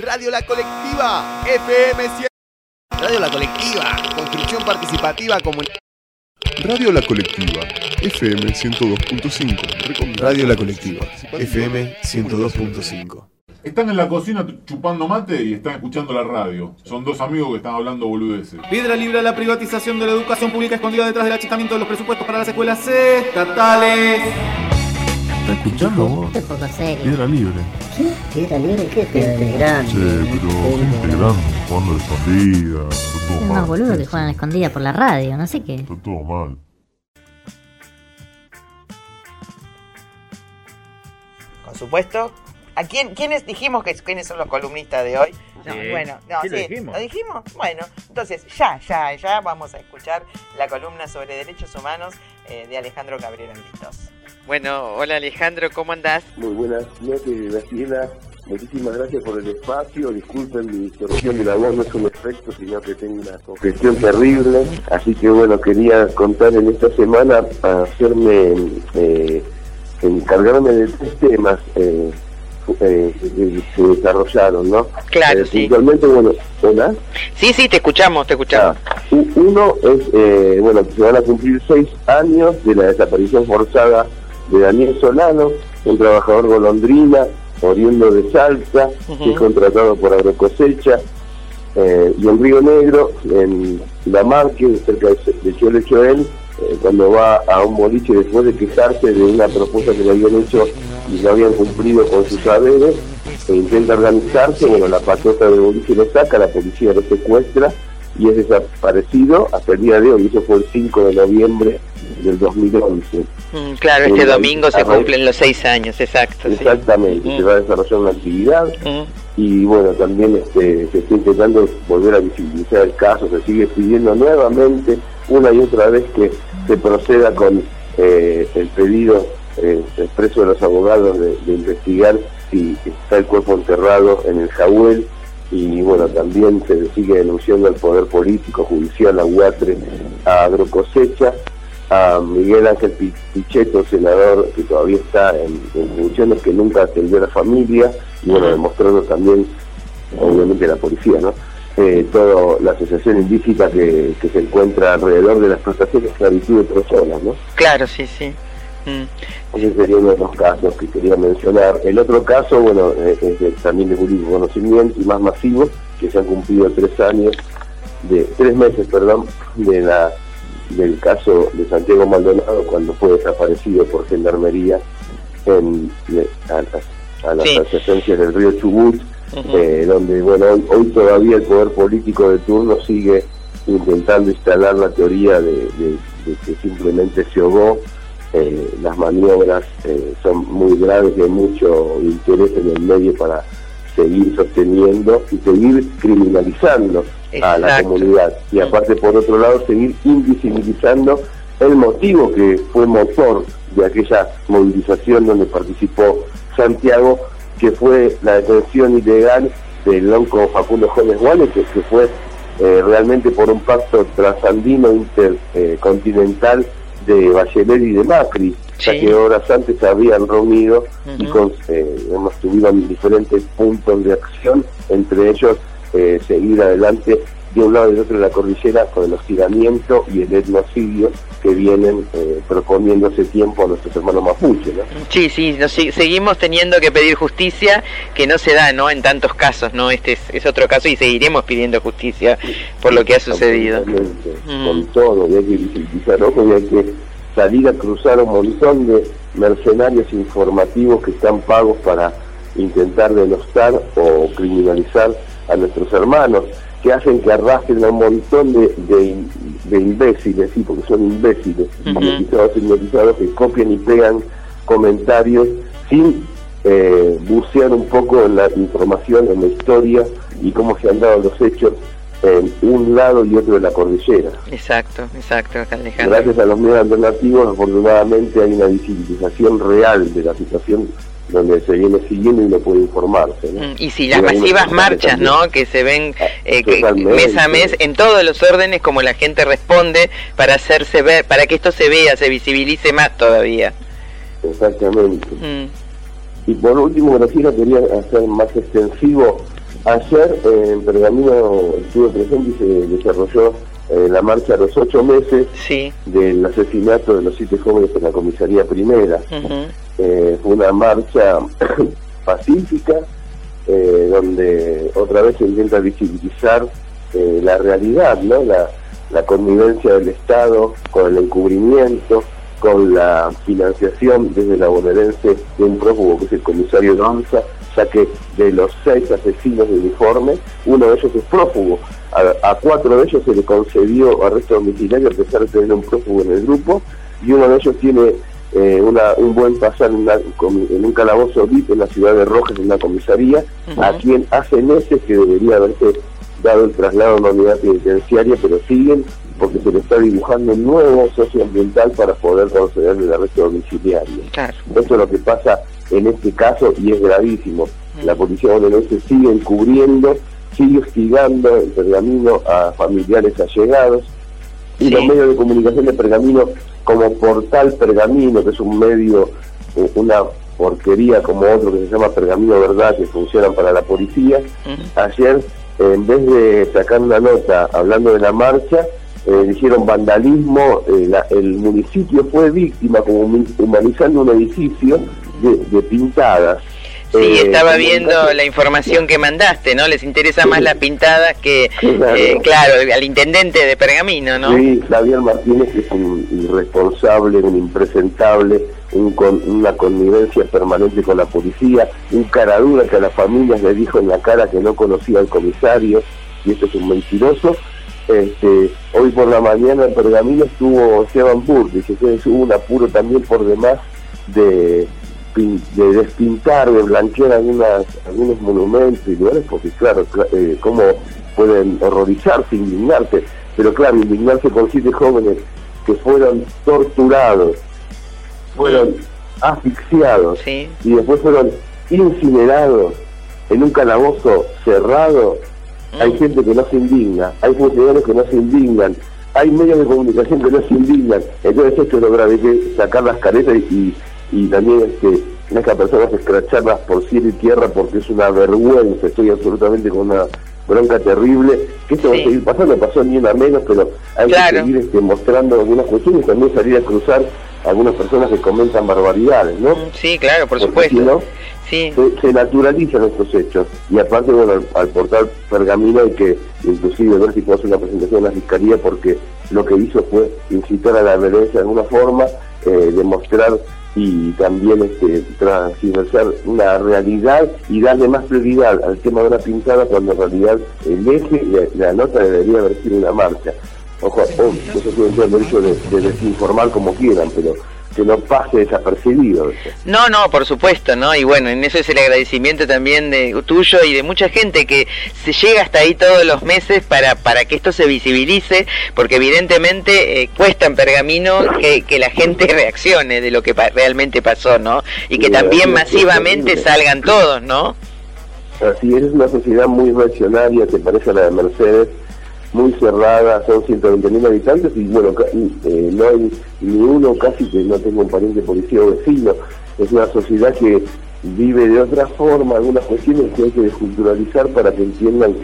Radio La Colectiva, FM 100. Radio La Colectiva, construcción participativa comunitaria. Radio La Colectiva, FM 102.5. Radio La Colectiva, FM 102.5. Están en la cocina chupando mate y están escuchando la radio. Son dos amigos que están hablando boludeces. Piedra libre a la privatización de la educación pública escondida detrás del achicamiento de los presupuestos para las escuelas estatales. ¿Estás escuchando vos? Qué poco serio. Piedra libre. ¿Qué? ¿Piedra libre? ¿Qué? Piedra grande. Che, pero gente grande, jugando a la escondida. Está todo Es mal. más boludo que juegan a la escondida por la radio, no sé qué. Está todo mal. Por supuesto. ¿A quiénes dijimos quiénes son los columnistas de hoy? No, Sí. bueno, no, Sí, sí. lo dijimos. ¿Lo dijimos? Bueno, entonces ya vamos a escuchar la columna sobre derechos humanos de Alejandro Cabrera Listos. Bueno, hola Alejandro, ¿cómo andás? Muy buenas noches, Graciela. Muchísimas gracias por el espacio. Disculpen mi distorsión de la voz, no es un efecto, sino que tengo una congestión terrible. Así que bueno, quería contar en esta semana para encargarme de 3 temas que se desarrollaron, ¿no? Claro, sí. Puntualmente, bueno, ¿hola? Sí, te escuchamos. Uno es, bueno, que se van a cumplir 6 años de la desaparición forzada de Daniel Solano, un trabajador golondrina, oriundo de Salta, que es contratado por Agrocosecha, y en Río Negro, en La Marque, cerca de Chole Choel, cuando va a un boliche después de quejarse de una propuesta que le habían hecho y no habían cumplido con sus saberes, e intenta organizarse. Bueno, la patota del boliche lo saca, la policía lo secuestra y es desaparecido hasta el día de hoy. Eso fue el 5 de noviembre del 2011. Claro, este domingo se cumplen los 6 años, exacto. Exactamente, sí. Se va a desarrollar una actividad y bueno, también se está intentando volver a visibilizar el caso. Se sigue pidiendo nuevamente, una y otra vez, que se proceda con el pedido expreso de los abogados de investigar si está el cuerpo enterrado en el Jahuel. Y bueno, también se sigue denunciando al poder político, judicial, a UATRE, a Agrocosecha, a Miguel Ángel Pichetto, senador que todavía está en funciones, que nunca atendió a la familia, y bueno, demostrando también, obviamente, la policía, ¿no? Toda la asociación ilícita que se encuentra alrededor de la explotación de esclavitud de personas, ¿no? Claro, sí. Ese sería uno de los casos que quería mencionar. El otro caso, bueno, es también de público conocimiento y más masivo, que se han cumplido 3 meses, del caso de Santiago Maldonado, cuando fue desaparecido por Gendarmería a las adyacencias del río Chubut, donde bueno, hoy todavía el poder político de turno sigue intentando instalar la teoría de que simplemente se ahogó. Las maniobras son muy graves y hay mucho interés en el medio para seguir sosteniendo y seguir criminalizando a la comunidad, y aparte, por otro lado, seguir invisibilizando el motivo que fue motor de aquella movilización donde participó Santiago, que fue la detención ilegal del lonco Facundo Gómez Guale, que fue realmente por un pacto trasandino intercontinental de Bachelet y de Macri, ya que horas antes se habían reunido y tuvieron diferentes puntos de acción, entre ellos seguir adelante de un lado y del otro de la cordillera con el hostigamiento y el etnocidio que vienen proponiendo hace tiempo a nuestros hermanos mapuches, ¿no? Sí, seguimos teniendo que pedir justicia, que no se da, ¿no?, en tantos casos, ¿no? Este es otro caso y seguiremos pidiendo justicia por lo que ha sucedido. Con todo, y hay que visibilizar, ojo, y hay que salir a cruzar un montón de mercenarios informativos que están pagos para intentar denostar o criminalizar a nuestros hermanos, que hacen que arrastren a un montón de imbéciles, sí, porque son imbéciles, hipnotizados, que copian y pegan comentarios sin bucear un poco en la información, en la historia y cómo se han dado los hechos en un lado y otro de la cordillera. Exacto, Alejandro. Gracias a los medios alternativos, afortunadamente, hay una visibilización real de la situación donde se viene siguiendo y uno puede informarse, ¿no? Y si las masivas marchas, ¿no?, que se ven mes a mes en todos los órdenes, como la gente responde para hacerse ver, para que esto se vea, se visibilice más todavía. Exactamente. Y por último, Graciela, quería hacer más extensivo Ayer en Pergamino estuve presente y se desarrolló la marcha a los 8 meses del asesinato de los 7 jóvenes en la comisaría primera. Fue una marcha pacífica, donde otra vez se intenta visibilizar la realidad, ¿no? La connivencia del Estado con el encubrimiento, con la financiación desde la bonaerense de un prófugo que es el comisario Donza, ya que de los 6 asesinos de uniforme, uno de ellos es prófugo. A 4 de ellos se le concedió arresto domiciliario a pesar de tener un prófugo en el grupo, y uno de ellos tiene un buen pasar en un calabozo VIP en la ciudad de Rojas, en una comisaría, a quien hace meses que debería haberse dado el traslado a una unidad penitenciaria, pero siguen porque se le está dibujando un nuevo socioambiental para poder concederle el arresto domiciliario. Claro. Esto es lo que pasa en este caso y es gravísimo. La policía bonaerense sigue encubriendo, sigue hostigando en Pergamino a familiares allegados, y los medios de comunicación de Pergamino, como Portal Pergamino, que es un medio, una porquería como otro que se llama Pergamino Verdad, que funcionan para la policía, ayer, en vez de sacar una nota hablando de la marcha, dijeron vandalismo. El municipio fue víctima, como humanizando un edificio de pintadas. Sí, estaba viendo la información que mandaste, ¿no? Les interesa más las pintadas que, claro, al intendente de Pergamino, ¿no? Sí, Javier Martínez, que es un irresponsable, un impresentable, una connivencia permanente con la policía, un caradura que a las familias le dijo en la cara que no conocía al comisario, y esto es un mentiroso. Hoy por la mañana en Pergamino estuvo Esteban Burr, dice que hubo un apuro también por demás de despintar, de blanquear algunos monumentos y lugares, porque claro, cómo pueden horrorizarse, indignarse, pero claro, indignarse con 7 jóvenes que fueron torturados, fueron asfixiados y después fueron incinerados en un calabozo cerrado. Hay gente que no se indigna, hay funcionarios que no se indignan, hay medios de comunicación que no se indignan. Entonces esto es lo grave, hay que sacar las caretas y también a estas personas escracharlas por cielo y tierra, porque es una vergüenza. Estoy absolutamente con una bronca terrible, que esto va a seguir pasando, pasó ni una menos, pero hay que seguir mostrando algunas cuestiones, también salir a cruzar a algunas personas que comentan barbaridades, ¿no? Sí, claro, por porque supuesto. Si no, se naturalizan estos hechos, y aparte, bueno, al portal Pergamino hay que inclusive ver si puede hacer una presentación en la fiscalía, porque lo que hizo fue incitar a la violencia de alguna forma, demostrar y también transversar una realidad y darle más prioridad al tema de una pintada, cuando en realidad el eje, la nota debería haber sido una marcha. Ojo, eso puede ser el derecho de desinformar como quieran, pero que no pase desapercibido. No, por supuesto, ¿no? Y bueno, en eso es el agradecimiento también de tuyo y de mucha gente que se llega hasta ahí todos los meses para que esto se visibilice, porque evidentemente cuesta en Pergamino que la gente reaccione de lo que realmente pasó, ¿no? Y que también masivamente salgan todos, ¿no? Así es, una sociedad muy reaccionaria, que parece a la de Mercedes, muy cerrada, son 120.000 habitantes y bueno, no hay ni uno casi que no tenga un pariente policía o vecino. Es una sociedad que vive de otra forma, algunas cuestiones que hay que desculturalizar para que entiendan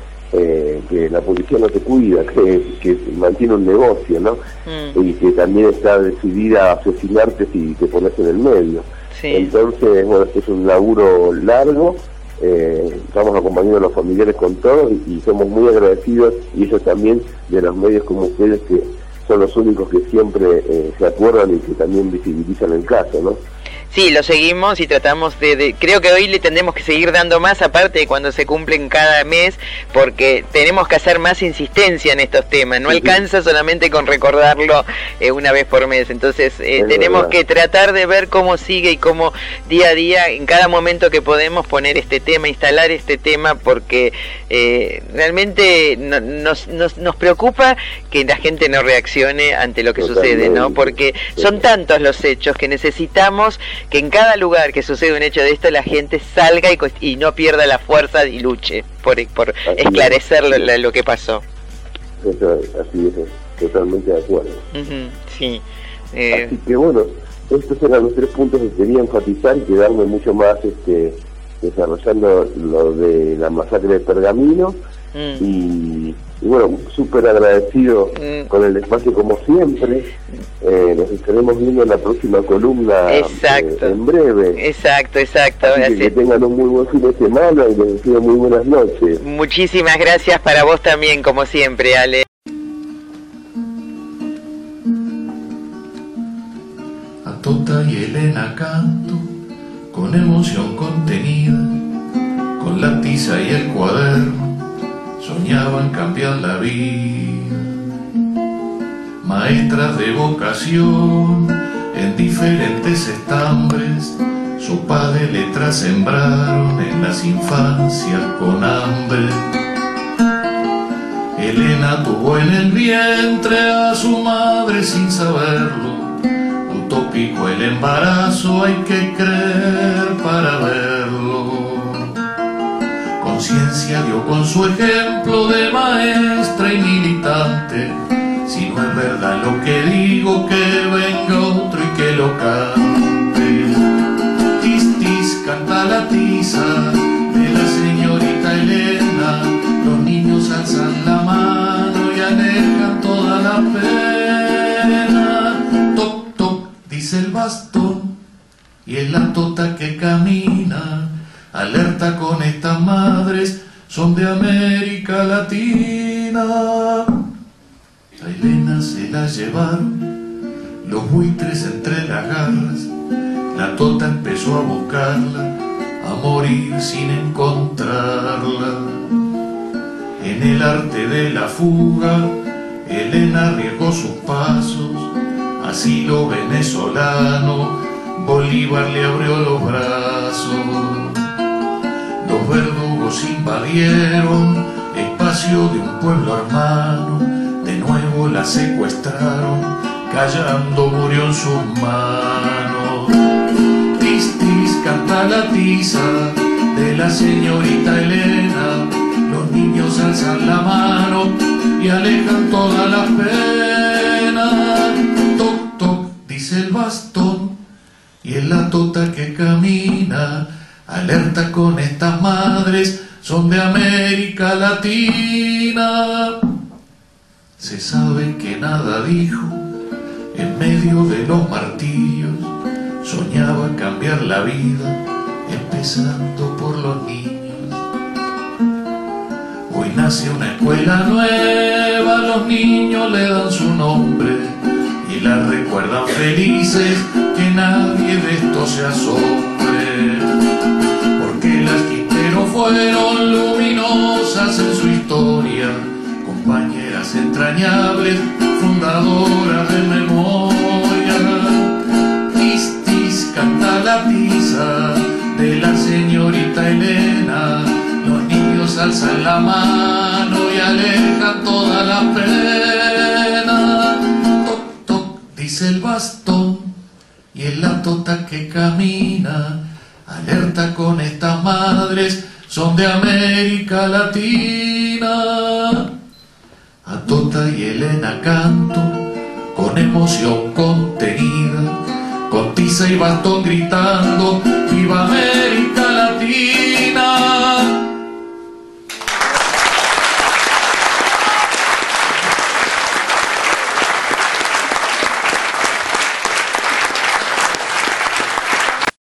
que la policía no te cuida, que mantiene un negocio, ¿no? Y que también está decidida a asesinarte si te pones en el medio. Entonces, bueno, este es un laburo largo. Estamos acompañando a los familiares con todos y somos muy agradecidos, y eso también de los medios como ustedes, que son los únicos que siempre se acuerdan y que también visibilizan el caso, ¿no? Sí, lo seguimos y tratamos creo que hoy le tendremos que seguir dando más, aparte de cuando se cumplen cada mes, porque tenemos que hacer más insistencia en estos temas, no alcanza solamente con recordarlo una vez por mes, entonces tenemos que tratar de ver cómo sigue y cómo día a día, en cada momento que podemos, poner este tema, instalar este tema, porque realmente nos preocupa que la gente no reaccione ante lo que sucede, ¿no? Porque son tantos los hechos que necesitamos que en cada lugar que sucede un hecho de esto la gente salga y no pierda la fuerza y luche por esclarecer lo que pasó. Así es, totalmente de acuerdo. Sí. Así que bueno, estos eran los 3 puntos que quería enfatizar y que darme mucho más desarrollando lo de la masacre de Pergamino. Y bueno, súper agradecido con el espacio como siempre. Nos estaremos viendo en la próxima columna en breve. Exacto. Así que tengan un muy buen fin de semana y les deseo muy buenas noches. Muchísimas gracias para vos también, como siempre, Ale. A Tota y Elena canto con emoción contenida, con la tiza y el cuaderno soñaban cambiar la vida. Maestras de vocación en diferentes estambres, sopa de letras sembraron en las infancias con hambre. Elena tuvo en el vientre a su madre sin saberlo. Utópico el embarazo, hay que creer para verlo. Conciencia dio con su ejemplo de maestra y militante. Si no es verdad lo que digo, que venga otro y que lo cante. Tis, tis, canta la tiza de la señorita Elena. Los niños alzan la mano y alejan toda la pena. Toc, toc, dice el bastón, y es la tota que camina. Alerta con estas madres, son de América Latina. A Elena se la llevaron los buitres entre las garras. La tota empezó a buscarla, a morir sin encontrarla. En el arte de la fuga, Elena arriesgó sus pasos. Asilo venezolano, Bolívar le abrió los brazos. Los verdugos invadieron espacio de un pueblo hermano. De nuevo la secuestraron, callando murió en sus manos. Tis, tis, canta la tiza de la señorita Elena. Los niños alzan la mano y alejan todas las penas. Toc, toc, dice el bastón, y es la tota que camina. Alerta con estas madres, son de América Latina. Se sabe que nada dijo en medio de los martirios. Soñaba cambiar la vida, empezando por los niños. Hoy nace una escuela nueva, los niños le dan su nombre y la recuerdan felices, que nadie de esto se asombre. Porque las Quintero fueron luminosas en su historia, compañeras entrañables, fundadoras de memoria. Tis, tis, canta la tiza de la señorita Elena. Los niños alzan la mano y alejan toda la pena. Toc, toc, dice el bastón, y es la tota que camina. Alerta con estas madres, son de América Latina. A Tota y Elena canto con emoción contenida, con tiza y bastón gritando,